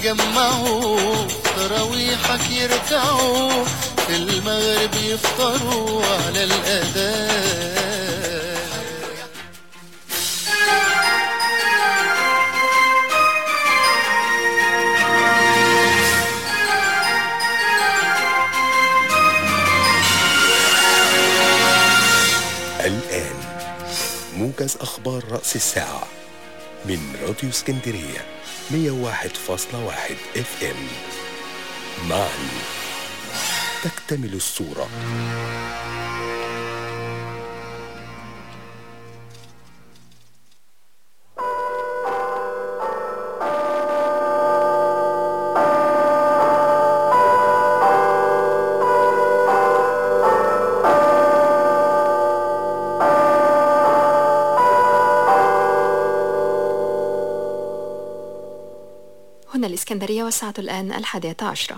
يتجمعوا تراويحك يركعوا في المغرب يفطروا على الأذان. الآن موجز أخبار رأس الساعة من راديو اسكندرية 101.1 FM. معا تكتمل الصورة. هنا الإسكندرية والساعة الآن 11:00.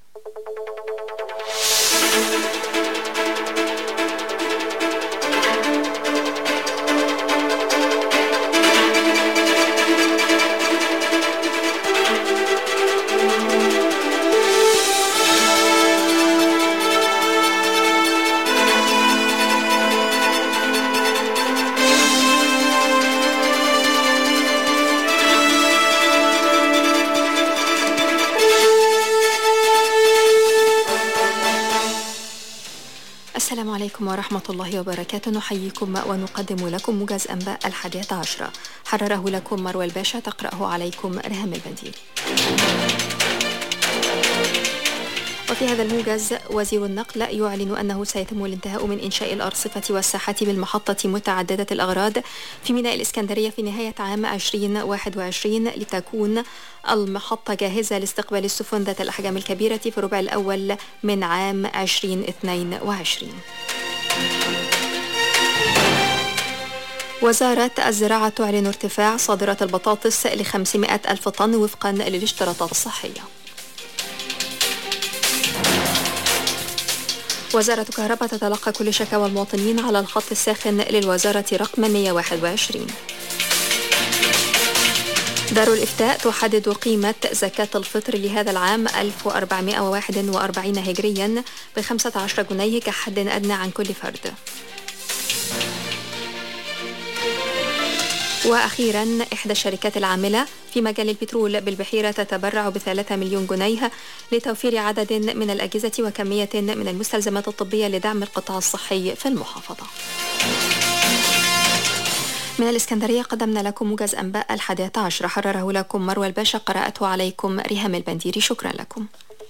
السلام عليكم ورحمة الله وبركاته. نحييكم ونقدم لكم موجز أنباء 11. حرره لكم مروى الباشا، تقرأه عليكم ريهام البنديري. وفي هذا الموجز، وزير النقل يعلن أنه سيتم الانتهاء من إنشاء الأرصفة والساحات بالمحطة متعددة الأغراض في ميناء الإسكندرية في نهاية عام 2021 لتكون المحطة جاهزة لاستقبال السفن ذات الأحجام الكبيرة في الربع الأول من عام 2022. وزارة الزراعة تعلن ارتفاع صادرات البطاطس ل500 ألف طن وفقا للاشتراطات الصحية. وزارة الكهرباء تتلقى كل شكاوى المواطنين على الخط الساخن للوزارة رقم 121. دار الإفتاء تحدد قيمة زكاة الفطر لهذا العام 1441 هجريا ب15 جنيه كحد أدنى عن كل فرد. وأخيرا، إحدى الشركات العاملة في مجال البترول بالبحيرة تتبرع ب3 مليون جنيه لتوفير عدد من الأجهزة وكمية من المستلزمات الطبية لدعم القطاع الصحي في المحافظة. من الإسكندرية قدمنا لكم موجز أنباء 11. حرره لكم مروى الباشا، قرأته عليكم ريهام البنديري. شكرا لكم.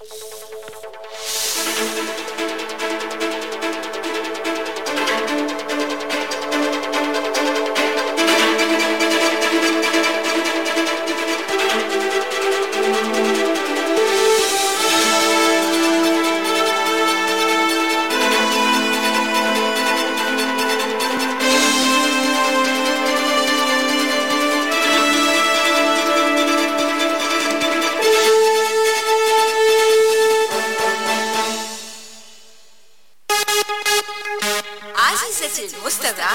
المستمعة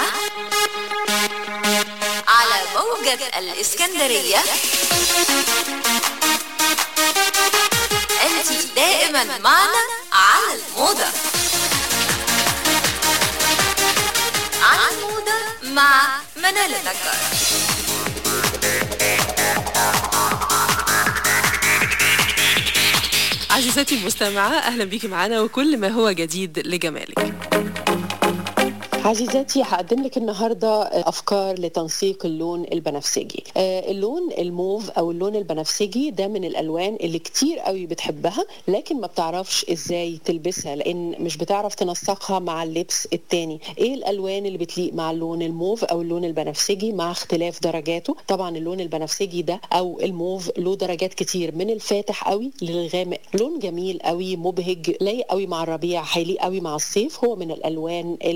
على موجة الإسكندرية، أنت دائما معنا على الموضة. على الموضة مع منال النجار. عزيزتي المستمعة، أهلا بك معنا وكل ما هو جديد لجمالك. عزيزاتي، هقدم لك النهاردة أفكار لتنسيق اللون البنفسجي. اللون الموف أو اللون البنفسجي ده من الألوان اللي كتير قوي بتحبها، لكن ما بتعرفش إزاي تلبسها لأن مش بتعرف تنسقها مع اللبس التاني. إيه الألوان اللي بتليق مع اللون الموف أو اللون البنفسجي مع اختلاف درجاته؟ طبعا اللون البنفسجي ده أو الموف له درجات كتير، من الفاتح قوي للغامق. لون جميل قوي، مبهج، لايق قوي مع الربيع، هيليق قوي مع الصيف. هو من الألوان اللي السنة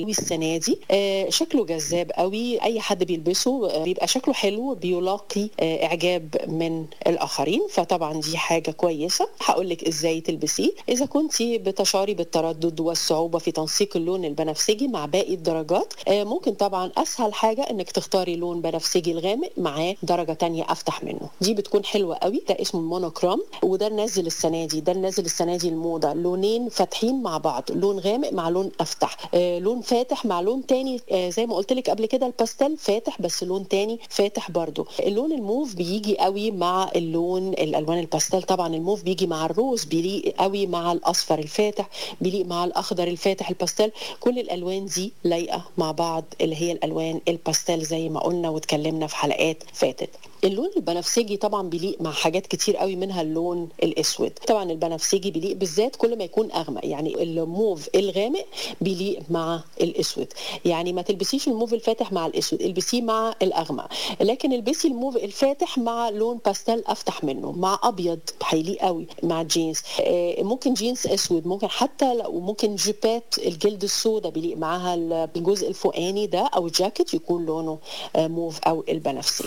السنة دي. شكله جذاب قوي، أي حد بيلبسه بيبقى شكله حلو، بيلاقي إعجاب من الآخرين، فطبعا دي حاجة كويسة. هقولك إزاي تلبسيه. إذا كنتي بتشعري بالتردد والصعوبة في تنسيق اللون البنفسجي مع باقي الدرجات، ممكن طبعا أسهل حاجة إنك تختاري لون بنفسجي الغامق معاه درجة تانية أفتح منه، دي بتكون حلوة قوي. ده اسمه المونوكروم، وده نازل السنة دي، الموضة لونين فاتحين مع بعض، لون غامق مع لون أفتح، لون فاتح مع لون تاني، زي ما قلت لك قبل كده الباستيل فاتح بس لون تاني فاتح برضو. اللون الموف بيجي قوي مع الألوان الباستيل. طبعا الموف بيجي مع الروز، بيليق قوي مع الأصفر الفاتح، بيليق مع الأخضر الفاتح الباستيل. كل الألوان دي لايقة مع بعض، اللي هي الألوان الباستيل زي ما قلنا واتكلمنا في حلقات فاتت. اللون البنفسجي طبعا بيليق مع حاجات كتير قوي، منها اللون الاسود. طبعا البنفسجي بيليق بالذات كل ما يكون اغمق، يعني الموف الغامق بيليق مع الاسود. يعني ما تلبسيش الموف الفاتح مع الاسود، البسيه مع الاغمق، لكن البسي الموف الفاتح مع لون باستيل افتح منه مع ابيض، هيليق قوي مع الجينز. ممكن جينز اسود، ممكن حتى لو ممكن جيبات الجلد السوداء بيليق معاها الجزء الفوقاني ده، او جاكيت يكون لونه موف او البنفسجي.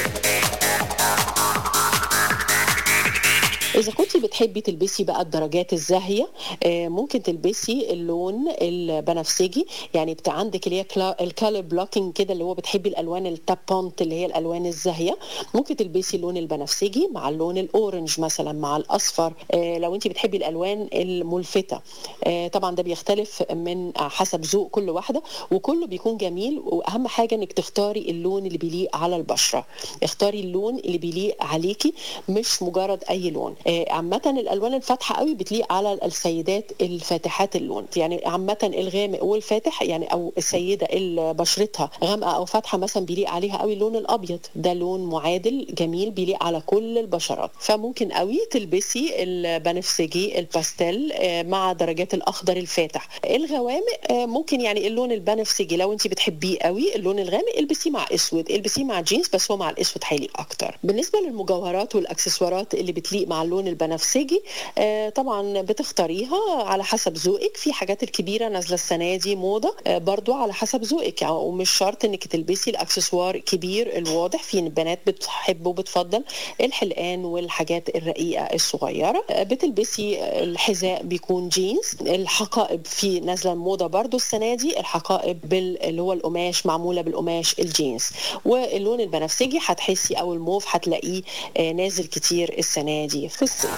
إذا كنت بتحبي تلبسي بقى الدرجات الزاهية، ممكن تلبسي اللون البنفسجي. يعني عندك اللي هي الكالر بلوكينج كده، اللي هو بتحبي الألوان التابونت اللي هي الألوان الزاهية، ممكن تلبسي اللون البنفسجي مع اللون الأورنج مثلا مع الأصفر، لو أنت بتحبي الألوان الملفتة. طبعا ده بيختلف من حسب ذوق كل واحدة، وكله بيكون جميل. وأهم حاجة إنك تختاري اللون اللي بيليق على البشرة، اختاري اللون اللي بيليق عليكي، مش مجرد أي لون. عامة الألوان الفاتحة قوي بتليق على السيدات الفاتحات اللون، يعني عامة الغامق والفاتح، يعني أو السيدة اللي بشرتها غامقة أو فاتحة مثلا بيليق عليها قوي اللون الأبيض، ده لون معادل جميل بيليق على كل البشرات. فممكن قوي تلبسي البنفسجي الباستيل مع درجات الأخضر الفاتح. الغوامق ممكن يعني اللون البنفسجي لو أنت بتحبيه قوي، اللون الغامق البسيه مع أسود، البسيه مع جينز، بس هو مع الأسود هيليق أكتر. بالنسبة للمجوهرات والأكسسوارات اللي بتليق مع اللون البنفسجي، طبعا بتختاريها على حسب ذوقك. في حاجات الكبيره نازله السنه دي موضه، برضو على حسب ذوقك، يعني ومش شرط انك تلبسي الاكسسوار كبير الواضح. في بنات بتحب وبتفضل الحلقان والحاجات الرقيقه الصغيره. بتلبسي الحذاء بيكون جينز. الحقائب في نازله موضه برضو السنه دي، الحقائب اللي هو القماش، معموله بالقماش الجينز. واللون البنفسجي هتحسي او الموف هتلاقيه نازل كتير السنه دي في الصيف.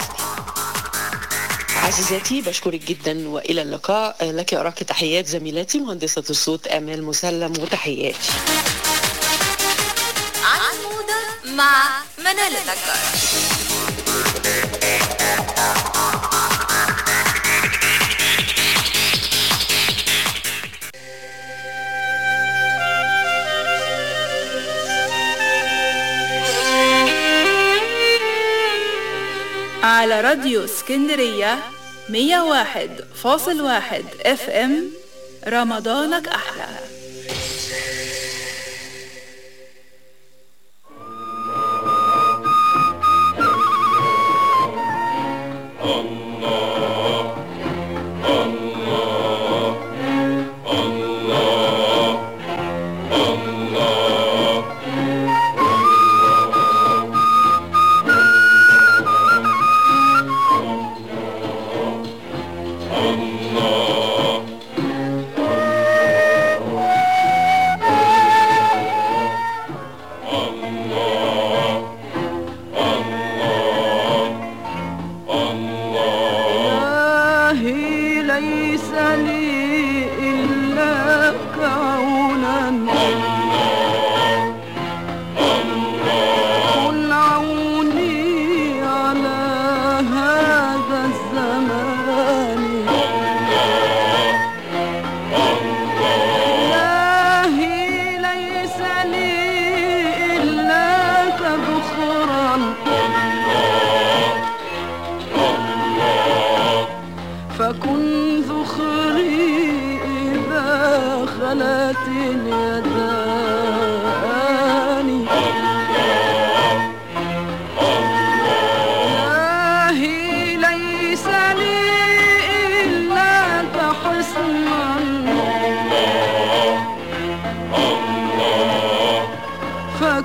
عزيزاتي بشكرك جدا والى اللقاء. لك أراك تحيات زميلتي مهندسة الصوت آمال مسلم، وتحياتي. عن الموضة مع منال النجار. على راديو اسكندرية 101.1 FM، رمضانك أحلى.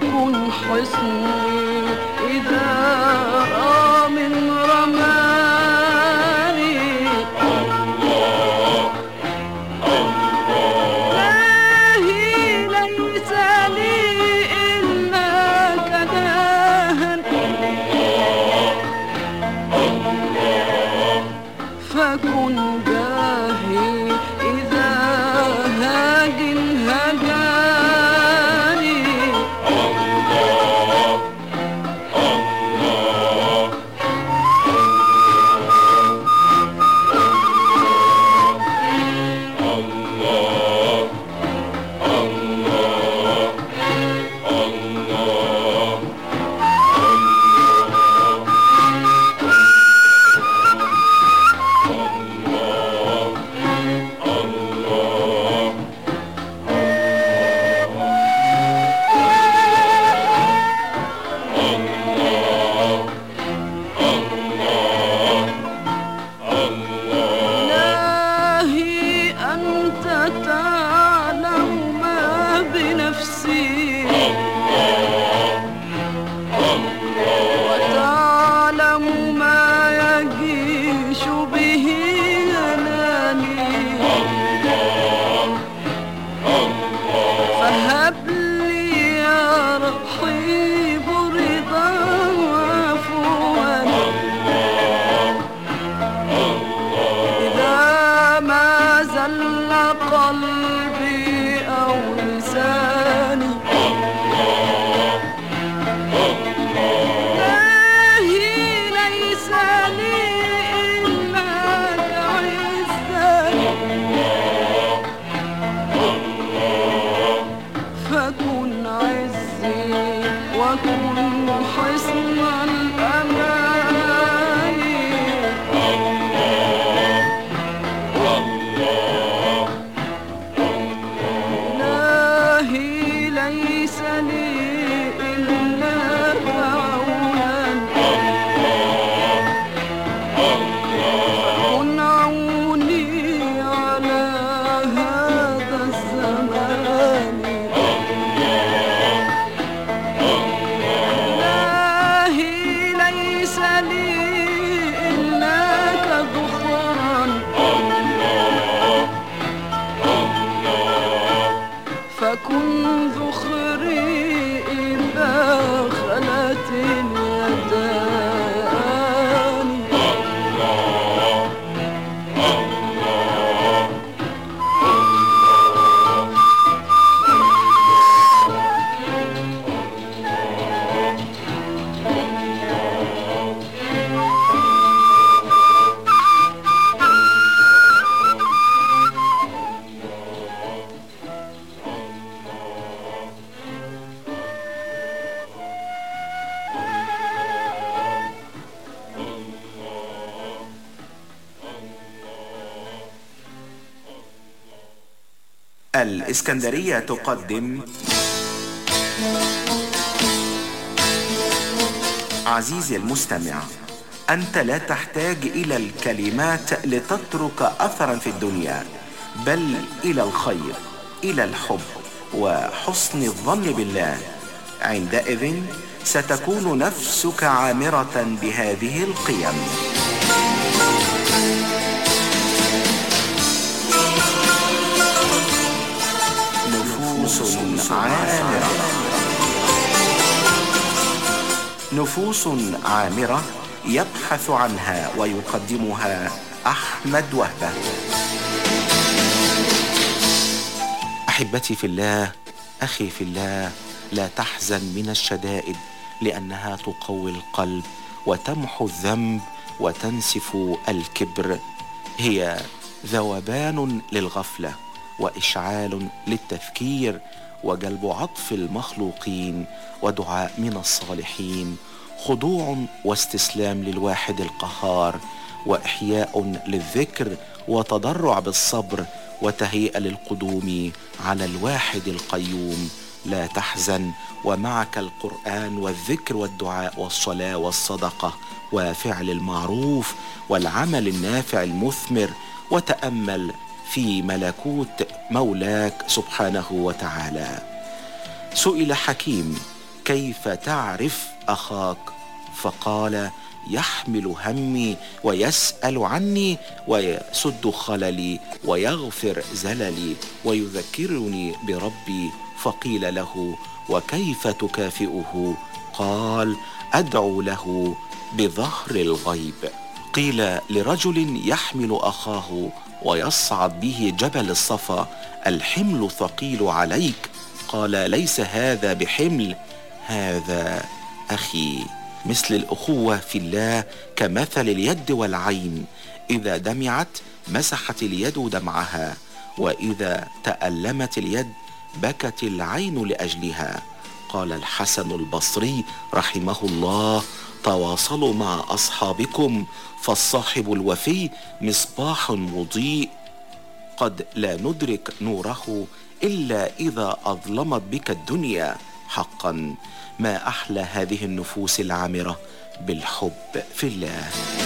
فكن حصني إذا رام رماني. إلهي ليس لي إلا كداها فكن جاهي إذا هاج هجاني. إلهي أنت تعلم ما بنفسي وتعلم ما يجيش به أناني. فهب لي يا رحيب رضا وعفوا إذا ما زل قلبي أو لساني. إلهي ليس لي إلا كعزتي فكن عزي وكن حصن الأمان. إلهي ليس لي إلا عونا فكن عوني على هذا الزمان. إلهي ليس لي إلا كذخرا فكن ذخري إذا خلت اليدان. الإسكندرية تقدم عزيزي المستمع، أنت لا تحتاج إلى الكلمات لتترك أثرا في الدنيا، بل إلى الخير، إلى الحب وحسن الظن بالله. عندئذ ستكون نفسك عامرة بهذه القيم. نفوس عامرة. نفوس عامرة يبحث عنها ويقدمها أحمد وهبة. أحبتي في الله، أخي في الله، لا تحزن من الشدائد، لأنها تقوي القلب وتمحو الذنب وتنسف الكبر. هي ذوبان للغفلة وإشعال للتفكير وجلب عطف المخلوقين ودعاء من الصالحين، خضوع واستسلام للواحد القهار، وإحياء للذكر وتضرع بالصبر، وتهيئة للقدوم على الواحد القيوم. لا تحزن، ومعك القرآن والذكر والدعاء والصلاة والصدقة وفعل المعروف والعمل النافع المثمر، وتأمل في ملكوت مولاك سبحانه وتعالى. سئل حكيم: كيف تعرف أخاك؟ فقال: يحمل همي ويسأل عني ويسد خللي ويغفر زللي ويذكرني بربي. فقيل له: وكيف تكافئه؟ قال: أدعو له بظهر الغيب. قيل لرجل يحمل أخاه ويصعد به جبل الصفا: الحمل ثقيل عليك؟ قال: ليس هذا بحمل، هذا أخي. مثل الأخوة في الله كمثل اليد والعين، إذا دمعت مسحت اليد دمعها، وإذا تألمت اليد بكت العين لأجلها. قال الحسن البصري رحمه الله: تواصلوا مع أصحابكم، فالصاحب الوفي مصباح مضيء قد لا ندرك نوره إلا إذا أظلمت بك الدنيا. حقا ما أحلى هذه النفوس العامرة بالحب في الله.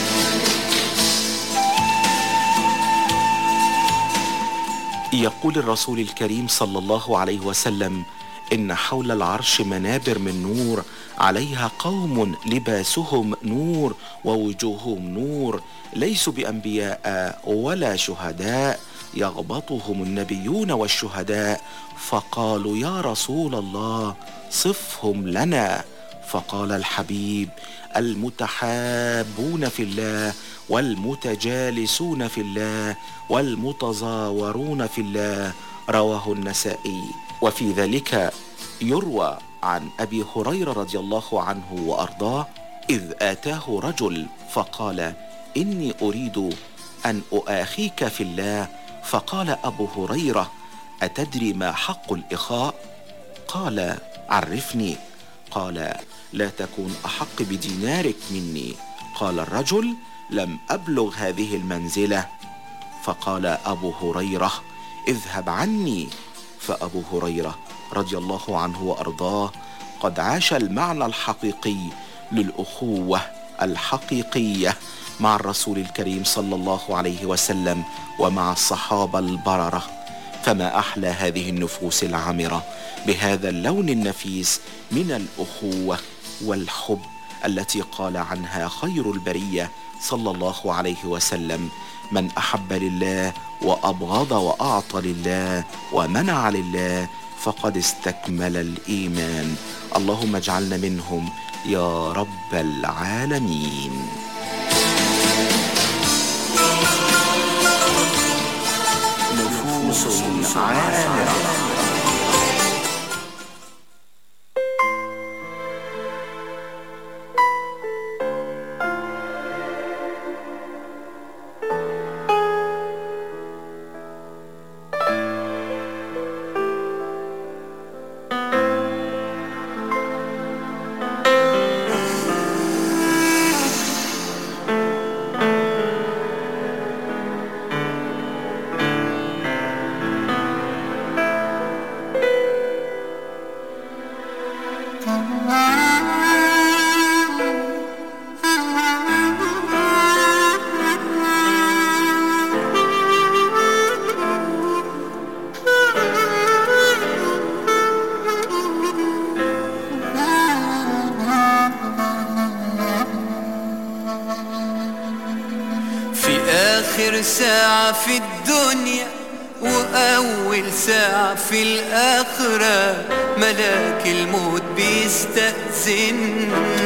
يقول الرسول الكريم صلى الله عليه وسلم: إن حول العرش منابر من نور، عليها قوم لباسهم نور ووجوههم نور، ليسوا بأنبياء ولا شهداء، يغبطهم النبيون والشهداء. فقالوا: يا رسول الله صفهم لنا. فقال الحبيب: المتحابون في الله، والمتجالسون في الله، والمتزاورون في الله. رواه النسائي. وفي ذلك يروى عن أبي هريرة رضي الله عنه وأرضاه: إذ آتاه رجل فقال: إني أريد أن أؤاخيك في الله. فقال أبو هريرة: أتدري ما حق الإخاء؟ قال: عرفني. قال: لا تكون أحق بدينارك مني. قال الرجل: لم أبلغ هذه المنزلة. فقال أبو هريرة: اذهب عني. فأبو هريرة رضي الله عنه وأرضاه قد عاش المعنى الحقيقي للأخوة الحقيقية مع الرسول الكريم صلى الله عليه وسلم ومع الصحابة البررة. فما أحلى هذه النفوس العامرة بهذا اللون النفيس من الأخوة والحب التي قال عنها خير البرية صلى الله عليه وسلم: من أحب لله وأبغض وأعطى لله ومنع لله فقد استكمل الإيمان. اللهم اجعلنا منهم يا رب العالمين. نفوس عامرة. ساعة في الدنيا وأول ساعة في الآخرة ملاك الموت بيستأذن.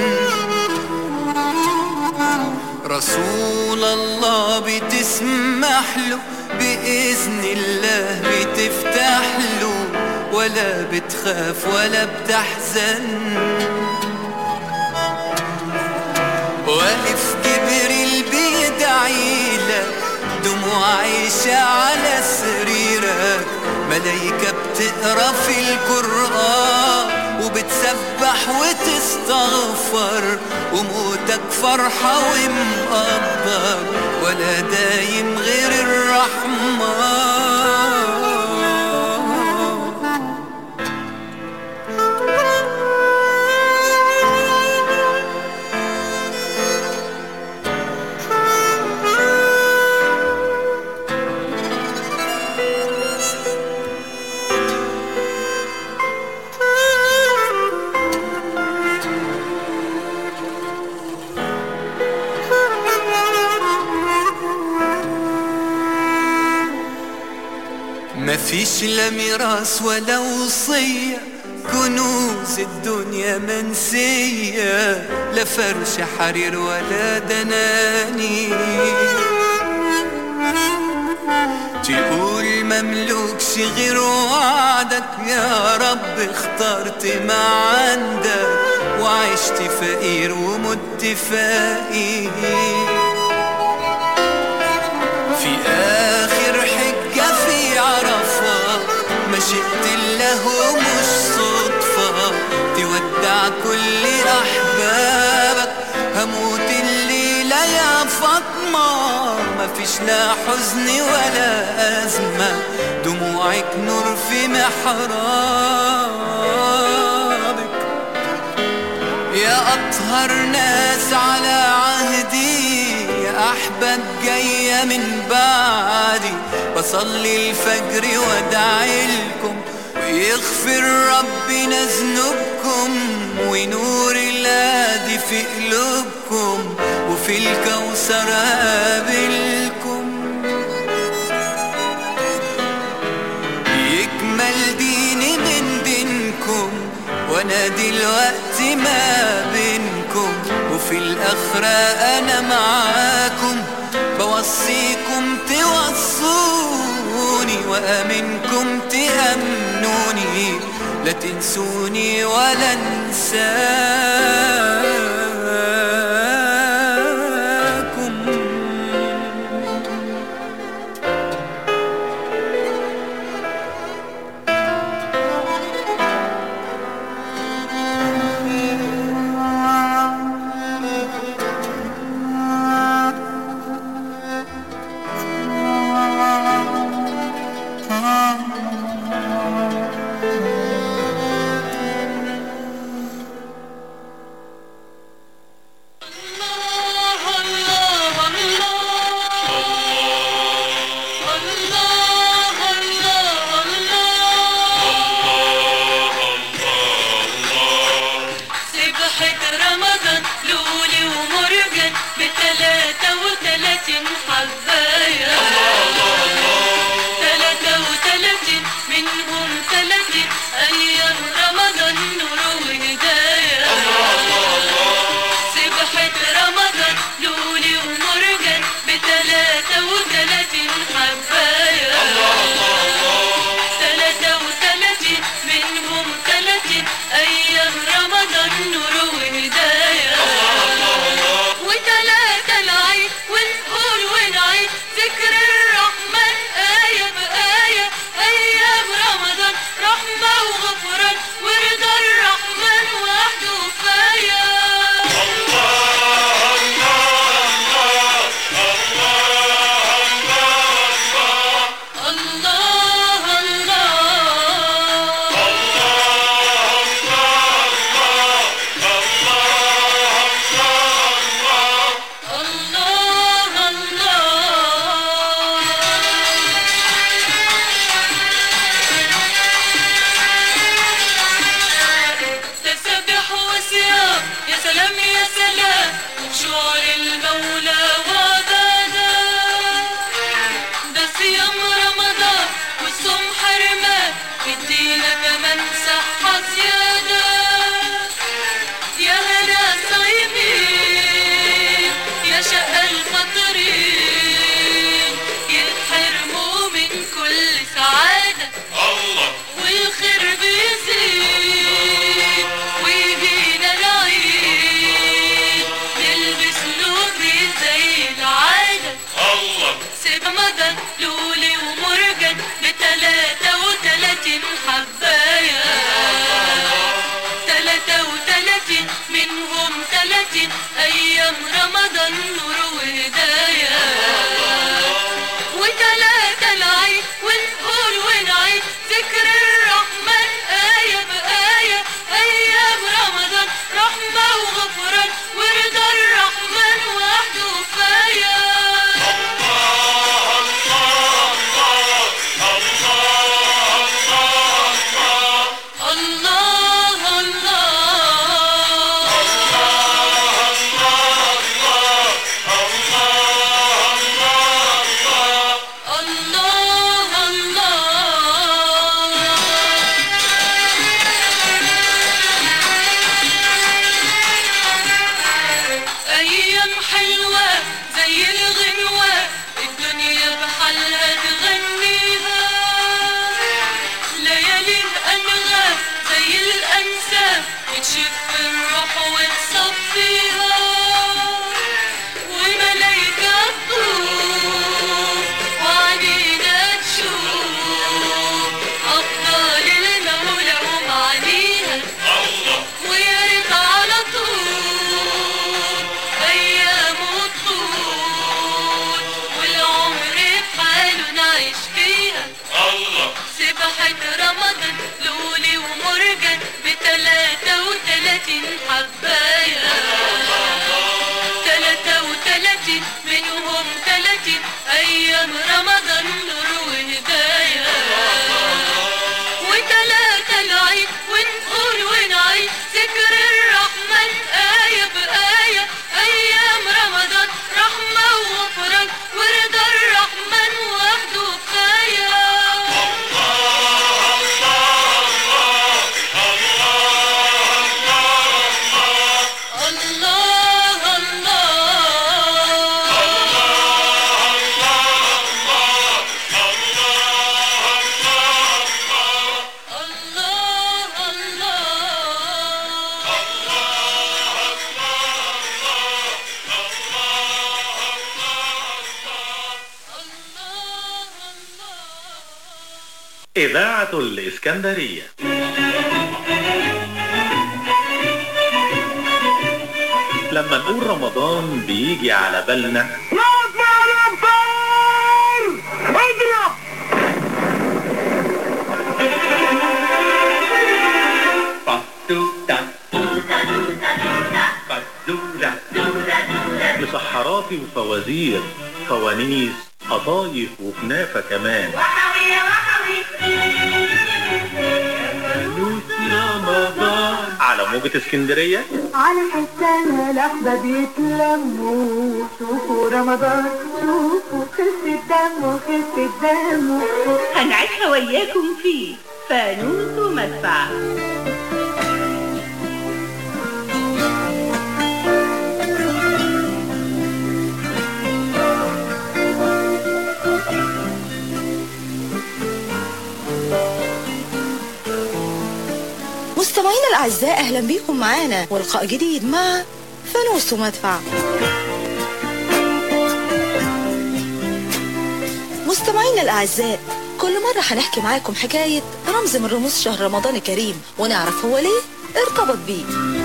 رسول الله بتسمح له بإذن الله بتفتح له، ولا بتخاف ولا بتحزن. واقف جبريل بيدعي لك، دموع عايشة على سريرك، ملايكة بتقرا في القرآن وبتسبح وتستغفر، وموتك فرحة ومقدر ولا دايم غير الرحمن. مفيش لا ميراث ولا وصية، كنوز الدنيا منسية، لا فرش حرير ولا دنانير. تقول مملوكش غير وعدك، يا رب اخترت ما عندك، وعشت فقير ومت فقير. في آخر حجة في عرفة ما شئت الله مش صدفة، تودع كل أحبابك، هموت الليلة يا فاطمة، مفيش لا حزن ولا أزمة، دموعك نور في محرابك. يا أطهر ناس على عهدي، يا أحباب جاية من بعدي، بصلي الفجر وادعي لكم، ويغفر ربنا ذنوبكم، ونور الهادي في قلوبكم، وفي الكوثر قابلكم. يكمل ديني من دينكم، وانا دلوقتي ما بينكم، وفي الآخرة انا معاكم، بوصيكم توصوني، وامنكم تأمنوني، لا تنسوني ولا انساكم. 30 حباية 33 منهم 30 أيام رمضان نور وهداية وتلاتة العيد ونقول ونعيد ذكر الرحمن آية بآية أيام رمضان رحمة وغفران ورضا الرحمن وحده كفاية إذاعة الإسكندرية. لما نقول رمضان بيجي على بالنا اضرب مسحراتي وفوازير فوانيس قطايف وكنافة كمان رمضان على موجة اسكندرية على حسنا الأحباب يتلموا شوفوا رمضان شوفوا خف الدم خف الدم هنعيشها وياكم فيه فانوس ومدفع. مستمعينا الأعزاء أهلا بكم معانا ولقاء جديد مع فانوس ومدفع. مستمعينا الأعزاء كل مرة هنحكي معاكم حكاية رمز من رموز شهر رمضان الكريم ونعرف هو ليه ارتبط بيه.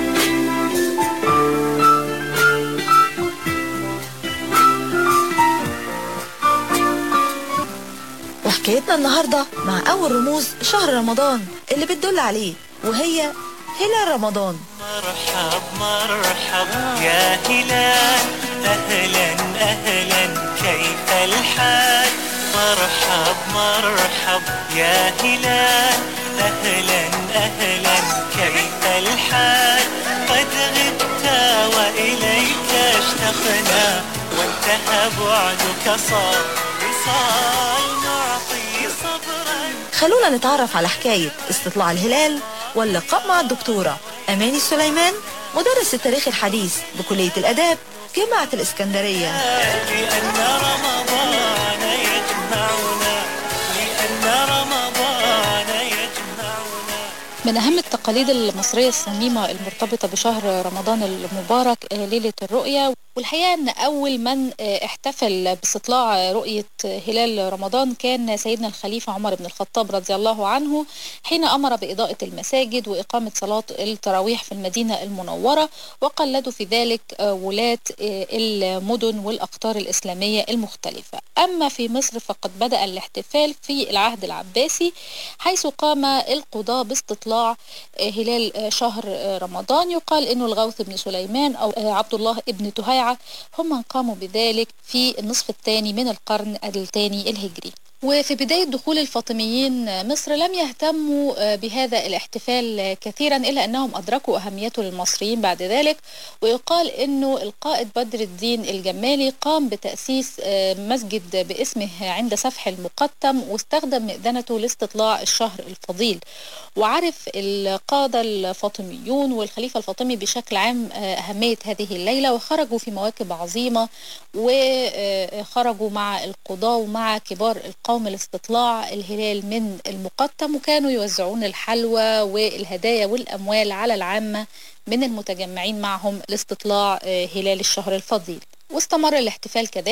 وحكايتنا النهاردة مع أول رموز شهر رمضان اللي بتدل عليه وهي هلال رمضان. مرحب مرحب يا هلال أهلا أهلا كيف الحال مرحب مرحب يا هلال أهلا أهلا كيف الحال قد غبت وإليك اشتقنا وانتهى بعدك صار وصال نعطي صبرا. خلونا نتعرف على حكاية استطلاع الهلال واللقاء مع الدكتورة أماني سليمان مدرس التاريخ الحديث بكلية الآداب جامعة الإسكندرية. لأن رمضان يجمعنا لأن رمضان يجمعنا. من أهم التقاليد المصرية الصميمة المرتبطة بشهر رمضان المبارك ليلة الرؤية، والحقيقة أن أول من احتفل باستطلاع رؤية هلال رمضان كان سيدنا الخليفة عمر بن الخطاب رضي الله عنه حين أمر بإضاءة المساجد وإقامة صلاة التراويح في المدينة المنورة، وقلدوا في ذلك ولاة المدن والأقطار الإسلامية المختلفة. أما في مصر فقد بدأ الاحتفال في العهد العباسي حيث قام القضاة باستطلاع هلال شهر رمضان. يقال أنه الغوث بن سليمان أو عبد الله ابن تهيعة هم من قاموا بذلك في النصف الثاني من القرن الثاني الهجري. وفي بداية دخول الفاطميين مصر لم يهتموا بهذا الاحتفال كثيرا إلا أنهم أدركوا أهميته للمصريين بعد ذلك. ويقال أنه القائد بدر الدين الجمالي قام بتأسيس مسجد باسمه عند سفح المقتم واستخدم مئذنته لاستطلاع الشهر الفضيل. وعرف القادة الفاطميون والخليفة الفاطمي بشكل عام أهمية هذه الليلة وخرجوا في مواكب عظيمة وخرجوا مع القضاة ومع كبار القوم لاستطلاع الهلال من المقتم، وكانوا يوزعون الحلوى والهدايا والأموال على العامة من المتجمعين معهم لاستطلاع هلال الشهر الفضيل. واستمر الاحتفال كذلك